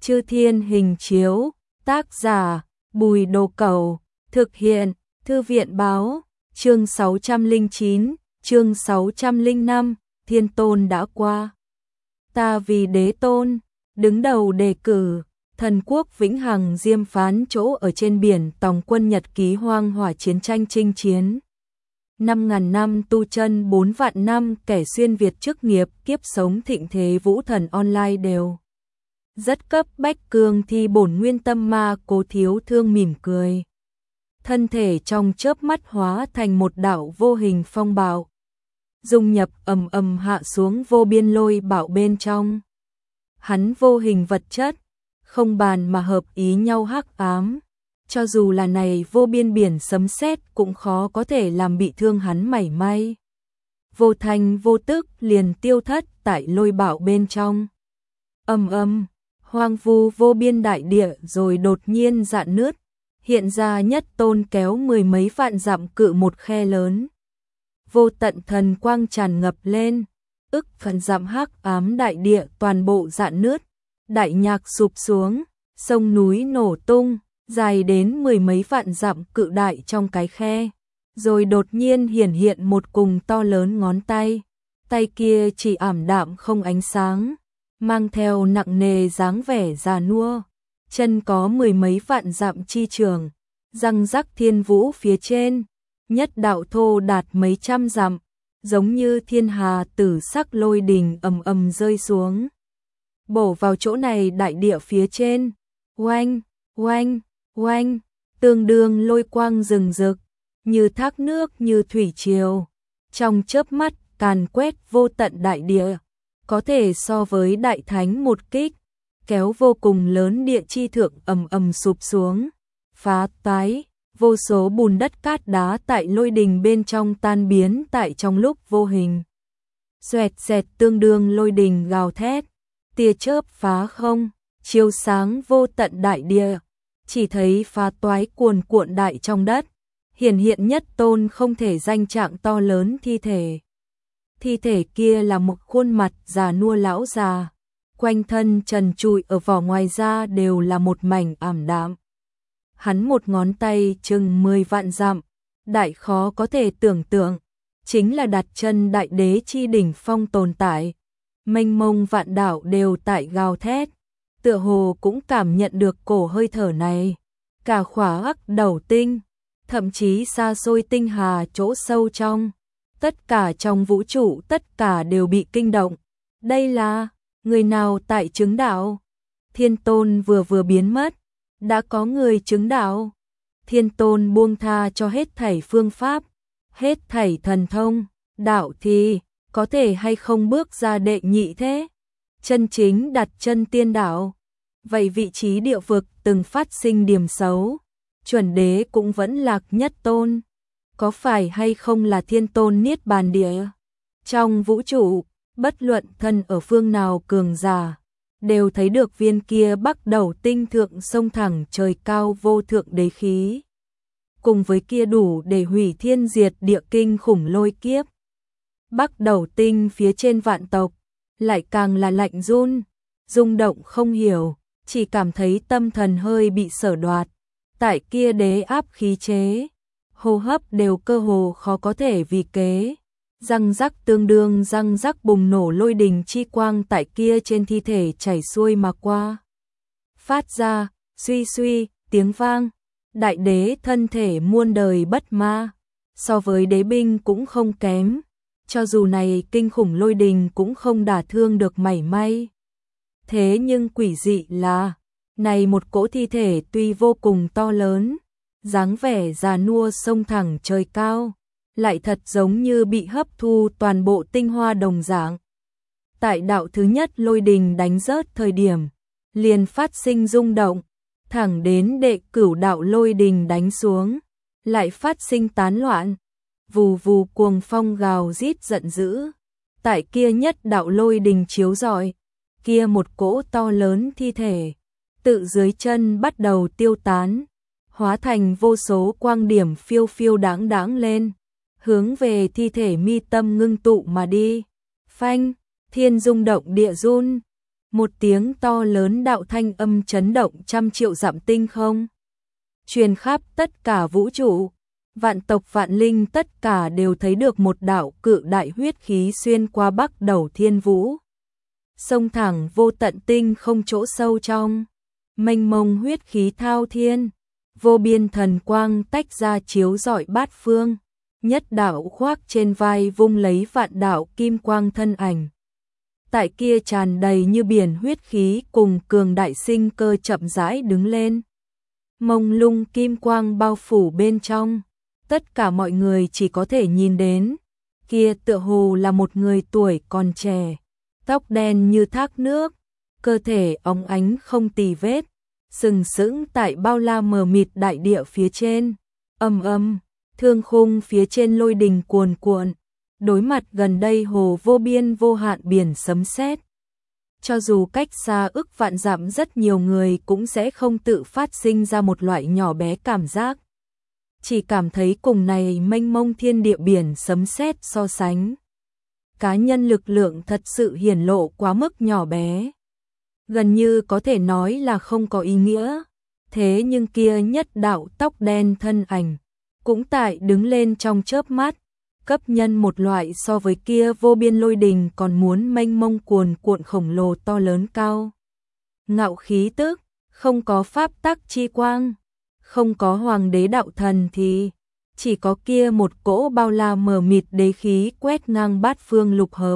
Chư Thiên Hình Chiếu, tác giả, Bùi Đồ Cẩu, thực hiện, Thư viện báo, chương 609, chương 605, Thiên Tôn đã qua. Ta vì đế tôn, đứng đầu đề cử, thần quốc vĩnh hằng diêm phán chỗ ở trên biển tòng quân nhật ký hoang hỏa chiến tranh chinh chiến. 5.000 năm tu chân 4 vạn năm kẻ xuyên Việt chức nghiệp kiếp sống thịnh thế vũ thần online đều. Rất cấp bách cương thi bổn nguyên tâm ma Cố Thiếu Thương mỉm cười. Thân thể trong chớp mắt hóa thành một đạo vô hình phong bạo. Dung nhập ầm ầm hạ xuống vô biên lôi bạo bên trong. Hắn vô hình vật chất, không bàn mà hợp ý nhau hắc ám. Cho dù là này vô biên biển sấm sét cũng khó có thể làm bị thương hắn mảy may. Vô thanh vô tức liền tiêu thất tại lôi bạo bên trong. Ầm ầm, hoang vu vô biên đại địa rồi đột nhiên rạn nứt, hiện ra nhất tôn kéo mười mấy vạn dặm cự một khe lớn. Vô tận thần quang tràn ngập lên, ức phần dặm hắc ám đại địa toàn bộ rạn nứt, đại nhạc sụp xuống, sông núi nổ tung, dài đến mười mấy vạn dặm cự đại trong cái khe, rồi đột nhiên hiển hiện một cùng to lớn ngón tay, tay kia chỉ ảm đạm không ánh sáng, mang theo nặng nề dáng vẻ già nua, chân có mười mấy vạn dặm chi trường, răng rắc thiên vũ phía trên, nhất đạo thô đạt mấy trăm dặm, giống như thiên hà tử sắc lôi đình ầm ầm rơi xuống, bổ vào chỗ này đại địa phía trên, oanh, oanh, oanh, tương đương lôi quang rừng rực, như thác nước như thủy triều, trong chớp mắt càn quét vô tận đại địa, có thể so với đại thánh một kích, kéo vô cùng lớn địa chi thượng ầm ầm sụp xuống, phá toái, vô số bùn đất cát đá tại lôi đình bên trong tan biến tại trong lúc vô hình. Xoẹt xẹt tương đương lôi đình gào thét, tia chớp phá không, chiếu sáng vô tận đại địa, chỉ thấy phá toái cuồn cuộn đại trong đất, hiển hiện nhất tôn không thể danh trạng to lớn thi thể. Thi thể kia là một khuôn mặt già nua lão già, quanh thân trần trụi ở vỏ ngoài da đều là một mảnh ảm đạm. Hắn một ngón tay chừng 10 vạn dặm, đại khó có thể tưởng tượng, chính là đặt chân đại đế chi đỉnh phong tồn tại. Mênh mông vạn đạo đều tại gào thét, tựa hồ cũng cảm nhận được cổ hơi thở này. Cả khỏa hắc đầu tinh, thậm chí xa xôi tinh hà chỗ sâu trong, tất cả trong vũ trụ tất cả đều bị kinh động. Đây là người nào tại chứng đạo? Thiên Tôn vừa biến mất, đã có người chứng đạo. Thiên Tôn buông tha cho hết thảy phương pháp, hết thảy thần thông, đạo thì có thể hay không bước ra đệ nhị thế? Chân chính đặt chân tiên đạo. Vậy vị trí địa vực từng phát sinh điểm xấu, chuẩn đế cũng vẫn lạc nhất tôn. Có phải hay không là Thiên Tôn niết bàn địa? Trong vũ trụ, bất luận thân ở phương nào cường giả, đều thấy được viên kia bắc đầu tinh thượng sông thẳng trời cao vô thượng đế khí. Cùng với kia đủ để hủy thiên diệt địa kinh khủng lôi kiếp. Bắc đầu tinh phía trên vạn tộc, lại càng là lạnh run, rung động không hiểu, chỉ cảm thấy tâm thần hơi bị sở đoạt. Tại kia đế áp khí chế, hô hấp đều cơ hồ khó có thể vì kế. Răng rắc tương đương răng rắc bùng nổ lôi đình chi quang tại kia trên thi thể chảy xuôi mà qua. Phát ra, suy suy, tiếng vang, đại đế thân thể muôn đời bất ma, so với đế binh cũng không kém, cho dù này kinh khủng lôi đình cũng không đả thương được mảy may. Thế nhưng quỷ dị là, này một cỗ thi thể tuy vô cùng to lớn, dáng vẻ già nua sông thẳng trời cao, lại thật giống như bị hấp thu toàn bộ tinh hoa đồng dạng. Tại đạo thứ nhất lôi đình đánh rớt thời điểm, liền phát sinh rung động, thẳng đến đệ cửu đạo lôi đình đánh xuống, lại phát sinh tán loạn, vù vù cuồng phong gào rít giận dữ. Tại kia nhất đạo lôi đình chiếu rọi, kia một cỗ to lớn thi thể, tự dưới chân bắt đầu tiêu tán, hóa thành vô số quang điểm phiêu phiêu đáng đáng lên, hướng về thi thể mi tâm ngưng tụ mà đi. Phanh, thiên rung động địa run, Một tiếng to lớn đạo thanh âm chấn động trăm triệu dặm tinh không, truyền khắp tất cả vũ trụ. Vạn tộc vạn linh tất cả đều thấy được một đạo cự đại huyết khí xuyên qua bắc đầu thiên vũ, xông thẳng vô tận tinh không chỗ sâu trong. Mênh mông huyết khí thao thiên, vô biên thần quang tách ra chiếu rọi bát phương, nhất đạo khoác trên vai vung lấy vạn đạo kim quang thân ảnh. Tại kia tràn đầy như biển huyết khí cùng cường đại sinh cơ chậm rãi đứng lên. Mông lung kim quang bao phủ bên trong, tất cả mọi người chỉ có thể nhìn đến, kia tựa hồ là một người tuổi còn trẻ, tóc đen như thác nước, cơ thể óng ánh không tì vết, sừng sững tại bao la mờ mịt đại địa phía trên. Ầm ầm, thương khung phía trên lôi đình cuồn cuộn, đối mặt gần đây hồ vô biên vô hạn biển sấm sét. Cho dù cách xa ức vạn dặm rất nhiều người cũng sẽ không tự phát sinh ra một loại nhỏ bé cảm giác. Chỉ cảm thấy cùng này mênh mông thiên địa biển sấm sét so sánh. Cá nhân lực lượng thật sự hiển lộ quá mức nhỏ bé. Gần như có thể nói là không có ý nghĩa. Thế nhưng kia nhất đạo tóc đen thân ảnh, cũng tại đứng lên trong chớp mắt, cấp nhân một loại so với kia vô biên lôi đình còn muốn mênh mông cuồn cuộn khổng lồ to lớn cao. Ngạo khí tức, không có pháp tắc chi quang, không có hoàng đế đạo thần thì chỉ có kia một cỗ bao la mờ mịt đế khí quét ngang bát phương lục hợp.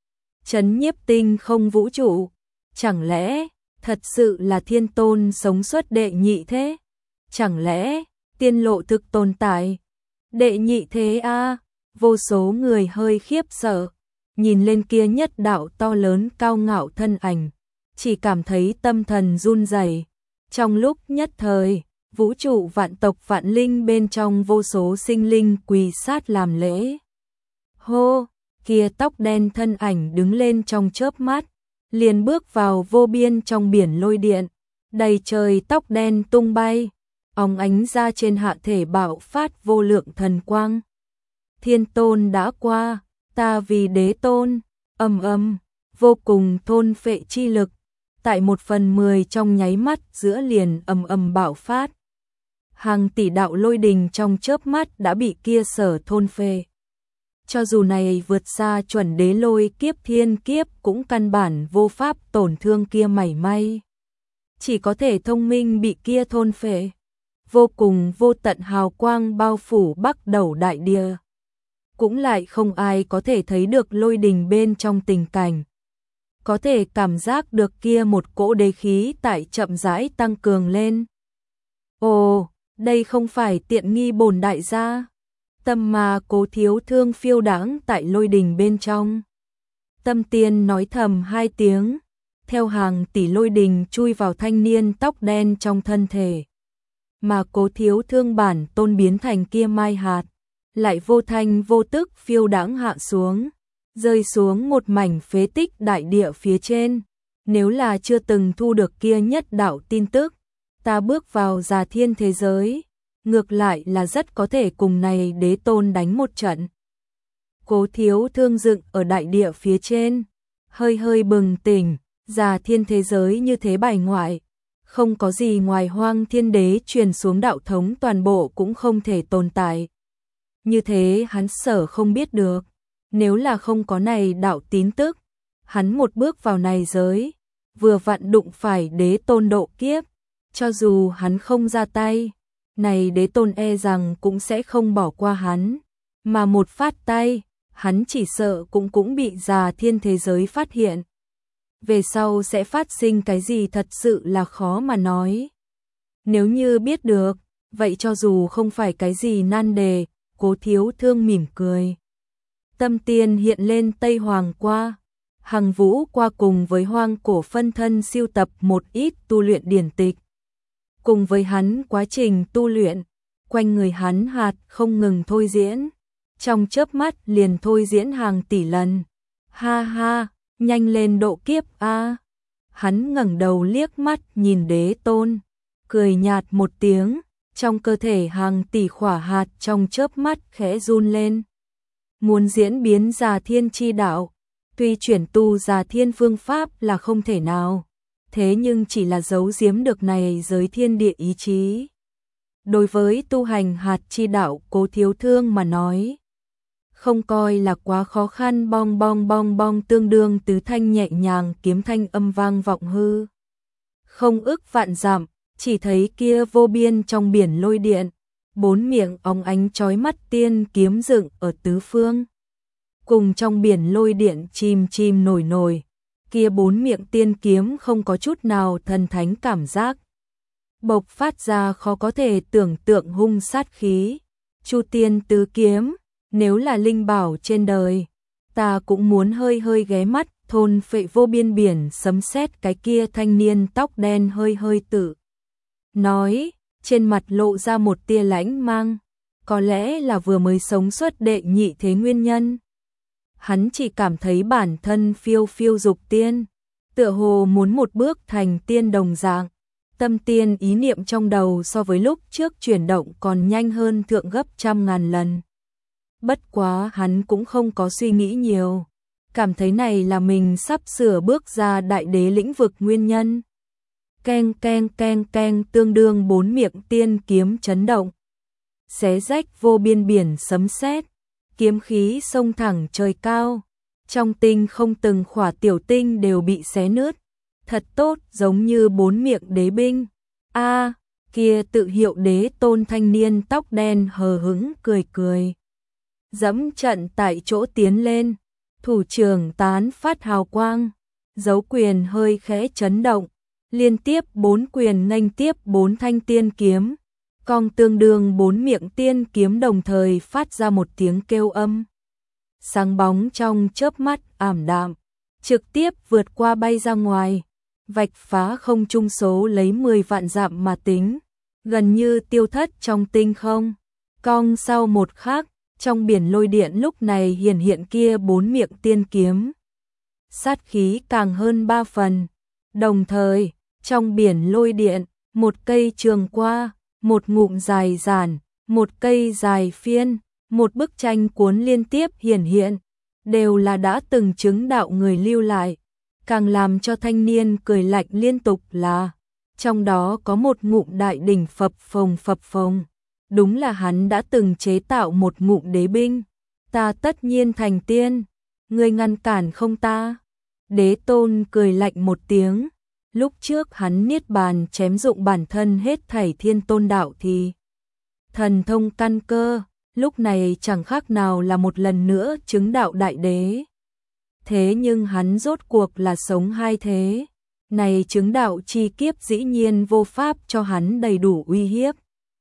Chấn nhiếp tinh không vũ trụ, chẳng lẽ thật sự là thiên tôn sống xuất đệ nhị thế? Chẳng lẽ tiên lộ thực tồn tại? Đệ nhị thế a? Vô số người hơi khiếp sợ, nhìn lên kia nhất đạo to lớn cao ngạo thân ảnh, chỉ cảm thấy tâm thần run rẩy. Trong lúc nhất thời, vũ trụ vạn tộc vạn linh bên trong vô số sinh linh quỳ sát làm lễ. Hô, kia tóc đen thân ảnh đứng lên trong chớp mắt, liền bước vào vô biên trong biển lôi điện, đầy trời tóc đen tung bay, óng ánh ra trên hạ thể bạo phát vô lượng thần quang. Thiên tôn đã qua, ta vì đế tôn. Ầm ầm, vô cùng thôn phệ chi lực, tại 1/10 trong nháy mắt giữa liền ầm ầm bạo phát. Hàng tỷ đạo lôi đình trong chớp mắt đã bị kia sở thôn phệ. Cho dù này vượt xa chuẩn đế lôi kiếp thiên kiếp cũng căn bản vô pháp tổn thương kia mảy may. Chỉ có thể thông minh bị kia thôn phệ. Vô cùng vô tận hào quang bao phủ bắc đầu đại địa. Cũng lại không ai có thể thấy được lôi đình bên trong tình cảnh. Có thể cảm giác được kia một cỗ đế khí tại chậm rãi tăng cường lên. Ồ, đây không phải tiện nghi bổn đại gia. Tâm mà Cố Thiếu Thương phiêu đãng tại lôi đình bên trong. Tâm Tiên nói thầm 2 tiếng, theo hàng tỷ lôi đình chui vào thanh niên tóc đen trong thân thể. Mà Cố Thiếu Thương bản tôn biến thành kia mai hạt, lại vô thanh vô tức phiêu đãng hạ xuống, rơi xuống một mảnh phế tích đại địa phía trên. Nếu là chưa từng thu được kia nhất đạo tin tức, ta bước vào Già Thiên thế giới, ngược lại là rất có thể cùng này đế tôn đánh một trận. Cố Thiếu Thương dựng ở đại địa phía trên, hơi hơi bừng tỉnh, Già Thiên thế giới như thế bài ngoại, không có gì ngoài Hoang Thiên Đế truyền xuống đạo thống toàn bộ cũng không thể tồn tại. Như thế hắn sở không biết được, nếu là không có này đạo tín tức, hắn một bước vào này giới, vừa vặn đụng phải đế tôn độ kiếp, cho dù hắn không ra tay, này đế tôn e rằng cũng sẽ không bỏ qua hắn, mà một phát tay, hắn chỉ sợ cũng bị Già Thiên thế giới phát hiện. Về sau sẽ phát sinh cái gì thật sự là khó mà nói. Nếu như biết được, vậy cho dù không phải cái gì nan đề, Cố Thiếu Thương mỉm cười. Tâm Tiên hiện lên Tây Hoàng qua, Hằng Vũ qua cùng với Hoang Cổ phân thân siêu tập một ít tu luyện điển tịch. Cùng với hắn quá trình tu luyện, quanh người hắn hạt không ngừng thôi diễn, trong chớp mắt liền thôi diễn hàng tỷ lần. Ha ha, nhanh lên độ kiếp a. Hắn ngẩng đầu liếc mắt nhìn đế tôn, cười nhạt một tiếng, trong cơ thể hàng tỷ khỏa hạt trong chớp mắt khẽ run lên. Muốn diễn biến Già Thiên chi đạo, Tuy chuyển tu ra thiên phương pháp là không thể nào, thế nhưng chỉ là giấu giếm được này giới thiên địa ý chí. Đối với tu hành hạt chi đạo Cố Thiếu Thương mà nói, không coi là quá khó khăn. Bong bong bong bong, tương đương tứ thanh nhẹ nhàng kiếm thanh âm vang vọng hư không ức vạn dặm, chỉ thấy kia vô biên trong biển lôi điện, bốn miệng óng ánh chói mắt tiên kiếm dựng ở tứ phương. Cùng trong biển lôi điện chìm chìm nổi nổi, kia bốn miệng tiên kiếm không có chút nào thần thánh cảm giác, bộc phát ra khó có thể tưởng tượng hung sát khí. Chu tiên tứ kiếm, nếu là linh bảo trên đời, ta cũng muốn hơi hơi ghé mắt. Thôn phệ vô biên biển sấm sét, cái kia thanh niên tóc đen hơi hơi tự nói, trên mặt lộ ra một tia lãnh mang, có lẽ là vừa mới sống xuất đệ nhị thế nguyên nhân. Hắn chỉ cảm thấy bản thân phiêu phiêu dục tiên, tựa hồ muốn một bước thành tiên đồng dạng. Tâm tiên ý niệm trong đầu so với lúc trước chuyển động còn nhanh hơn thượng gấp trăm ngàn lần. Bất quá hắn cũng không có suy nghĩ nhiều, cảm thấy này là mình sắp sửa bước ra đại đế lĩnh vực nguyên nhân. Keng keng keng keng, tương đương bốn miệng tiên kiếm chấn động, xé rách vô biên biển sấm sét, kiếm khí xông thẳng trời cao, trong tinh không từng khỏa tiểu tinh đều bị xé nứt. Thật tốt, giống như bốn miệng đế binh. A, kia tự hiệu đế tôn thanh niên tóc đen hờ hững cười cười, dẫm trận tại chỗ tiến lên, thủ trưởng tán phát hào quang, dấu quyền hơi khẽ chấn động, liên tiếp bốn quyền nghênh tiếp bốn thanh tiên kiếm, cong tương đương bốn miệng tiên kiếm đồng thời phát ra một tiếng kêu âm. Sáng bóng trong chớp mắt ảm đạm, trực tiếp vượt qua bay ra ngoài, vạch phá không trung số lấy 10 vạn dặm mà tính, gần như tiêu thất trong tinh không. Cong sau một khắc, trong biển lôi điện lúc này hiện kia bốn miệng tiên kiếm, sát khí càng hơn 3 phần. Đồng thời, trong biển lôi điện, một cây trường qua, một ngụm dài giản, một cây dài phiên, một bức tranh cuốn liên tiếp hiện, đều là đã từng chứng đạo người lưu lại. Càng làm cho thanh niên cười lạnh liên tục là, trong đó có một ngụm đại đỉnh phập phồng. Đúng là hắn đã từng chế tạo một ngụm đế binh. Ta tất nhiên thành tiên, ngươi ngăn cản không ta? Đế tôn cười lạnh một tiếng. Lúc trước hắn niết bàn chém dụng bản thân hết thảy thiên tôn đạo thì thần thông căn cơ, lúc này chẳng khác nào là một lần nữa chứng đạo đại đế. Thế nhưng hắn rốt cuộc là sống hai thế, này chứng đạo chi kiếp dĩ nhiên vô pháp cho hắn đầy đủ uy hiếp.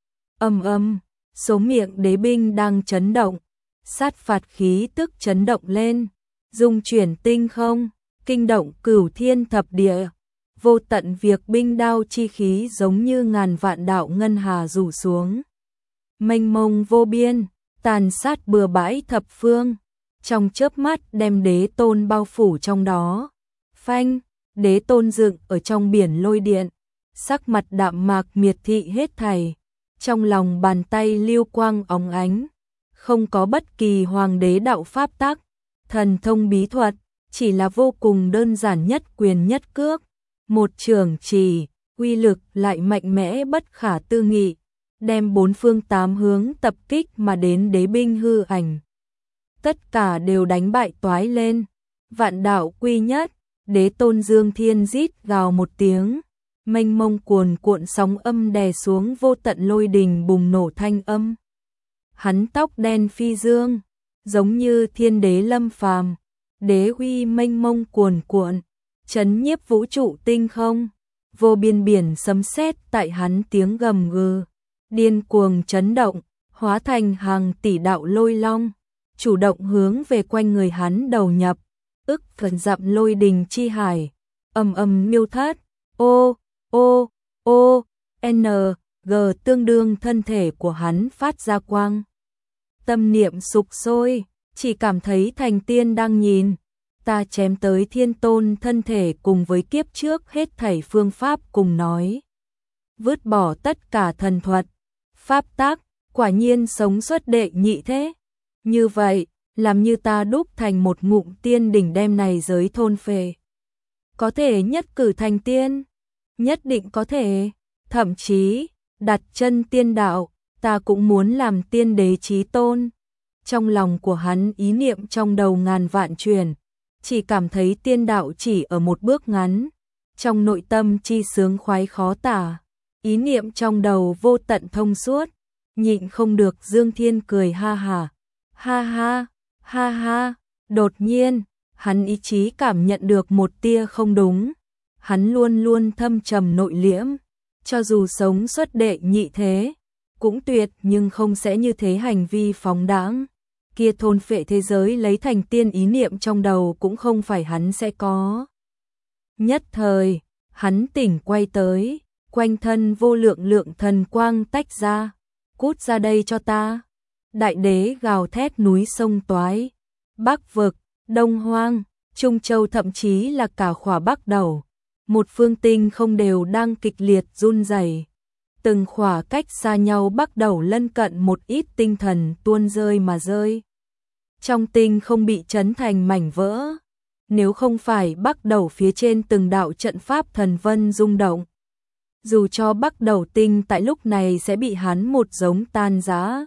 Số miệng đế binh đang chấn động, sát phạt khí tức chấn động lên, dung chuyển tinh không, kinh động cửu thiên thập địa. Vô tận việc binh đao chi khí giống như ngàn vạn đạo ngân hà rủ xuống, mênh mông vô biên, tàn sát bừa bãi thập phương, trong chớp mắt đem đế tôn bao phủ trong đó. Phanh, đế tôn dựng ở trong biển lôi điện, sắc mặt đạm mạc miệt thị hết thảy, trong lòng bàn tay lưu quang óng ánh, không có bất kỳ hoàng đế đạo pháp tắc, thần thông bí thuật, chỉ là vô cùng đơn giản nhất quyền nhất cước, một trường chỉ, uy lực lại mạnh mẽ bất khả tư nghị, đem bốn phương tám hướng tập kích mà đến đế binh hư ảnh. Tất cả đều đánh bại toái lên, vạn đạo quy nhất, đế tôn dương thiên rít gào một tiếng, mênh mông cuồn cuộn sóng âm đè xuống vô tận lôi đình bùng nổ thanh âm. Hắn tóc đen phi dương, giống như thiên đế lâm phàm, đế uy mênh mông cuồn cuộn, chấn nhiếp vũ trụ tinh không, vô biên biển sấm sét tại hắn tiếng gầm gừ, điên cuồng chấn động, hóa thành hàng tỷ đạo lôi long, chủ động hướng về quanh người hắn đầu nhập, ức phần dặm lôi đình chi hải, miêu thất, G tương đương thân thể của hắn phát ra quang. Tâm niệm sục sôi, chỉ cảm thấy thành tiên đang nhìn, ta chém tới thiên tôn thân thể cùng với kiếp trước hết thảy phương pháp cùng nói. Vứt bỏ tất cả thần thuật, pháp tác, quả nhiên sống xuất đệ nhị thế. Như vậy, làm như ta đúc thành một ngụm tiên đỉnh đem này giới thôn phệ. Có thể nhất cử thành tiên, nhất định có thể, thậm chí, đặt chân tiên đạo, ta cũng muốn làm tiên đế chí tôn. Trong lòng của hắn ý niệm trong đầu ngàn vạn chuyển, chỉ cảm thấy tiên đạo chỉ ở một bước ngắn, trong nội tâm chi sướng khoái khó tả, ý niệm trong đầu vô tận thông suốt, nhịn không được Dương Thiên cười ha ha, ha ha, ha ha, đột nhiên, hắn ý chí cảm nhận được một tia không đúng, hắn luôn luôn thâm trầm nội liễm, cho dù sống xuất đệ nhị thế, cũng tuyệt nhưng không sẽ như thế hành vi phóng đãng. Kia thôn phệ thế giới lấy thành tiên ý niệm trong đầu cũng không phải hắn sẽ có. Nhất thời, hắn tỉnh quay tới, quanh thân vô lượng lượng thần quang tách ra, cút ra đây cho ta. Đại đế gào thét núi sông toái, Bắc vực, Đông Hoang, Trung Châu thậm chí là cả khỏa Bắc Đầu, một phương tinh không đều đang kịch liệt run rẩy. Từng khỏa cách xa nhau Bắc Đầu lân cận một ít tinh thần tuôn rơi mà rơi. Trong tinh không bị chấn thành mảnh vỡ, nếu không phải Bắc Đầu phía trên từng đạo trận pháp thần vân rung động, dù cho Bắc Đầu tinh tại lúc này sẽ bị hắn một giống tan rã.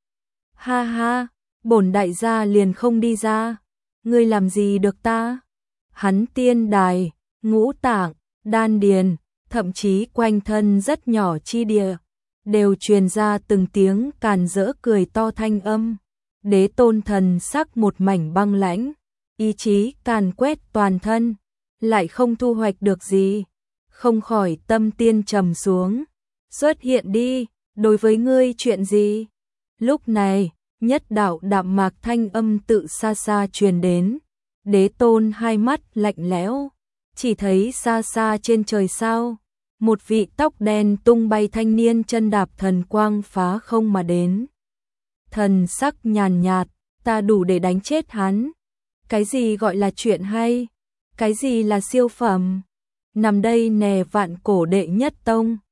Ha ha, bổn đại gia liền không đi ra, ngươi làm gì được ta? Hắn tiên đài, ngũ tạng, đan điền, thậm chí quanh thân rất nhỏ chi địa, đều truyền ra từng tiếng càn rỡ cười to thanh âm. Đế tôn thần sắc một mảnh băng lãnh, ý chí càn quét toàn thân, lại không thu hoạch được gì, không khỏi tâm tiên trầm xuống. Xuất hiện đi, đối với ngươi chuyện gì? Lúc này, nhất đạo đạm mạc thanh âm tự xa xa truyền đến, đế tôn hai mắt lạnh lẽo, chỉ thấy xa xa trên trời sao, một vị tóc đen tung bay thanh niên chân đạp thần quang phá không mà đến. Thần sắc nhàn nhạt, ta đủ để đánh chết hắn. Cái gì gọi là chuyện hay? Cái gì là siêu phẩm? Nằm đây nè vạn cổ đệ nhất tông,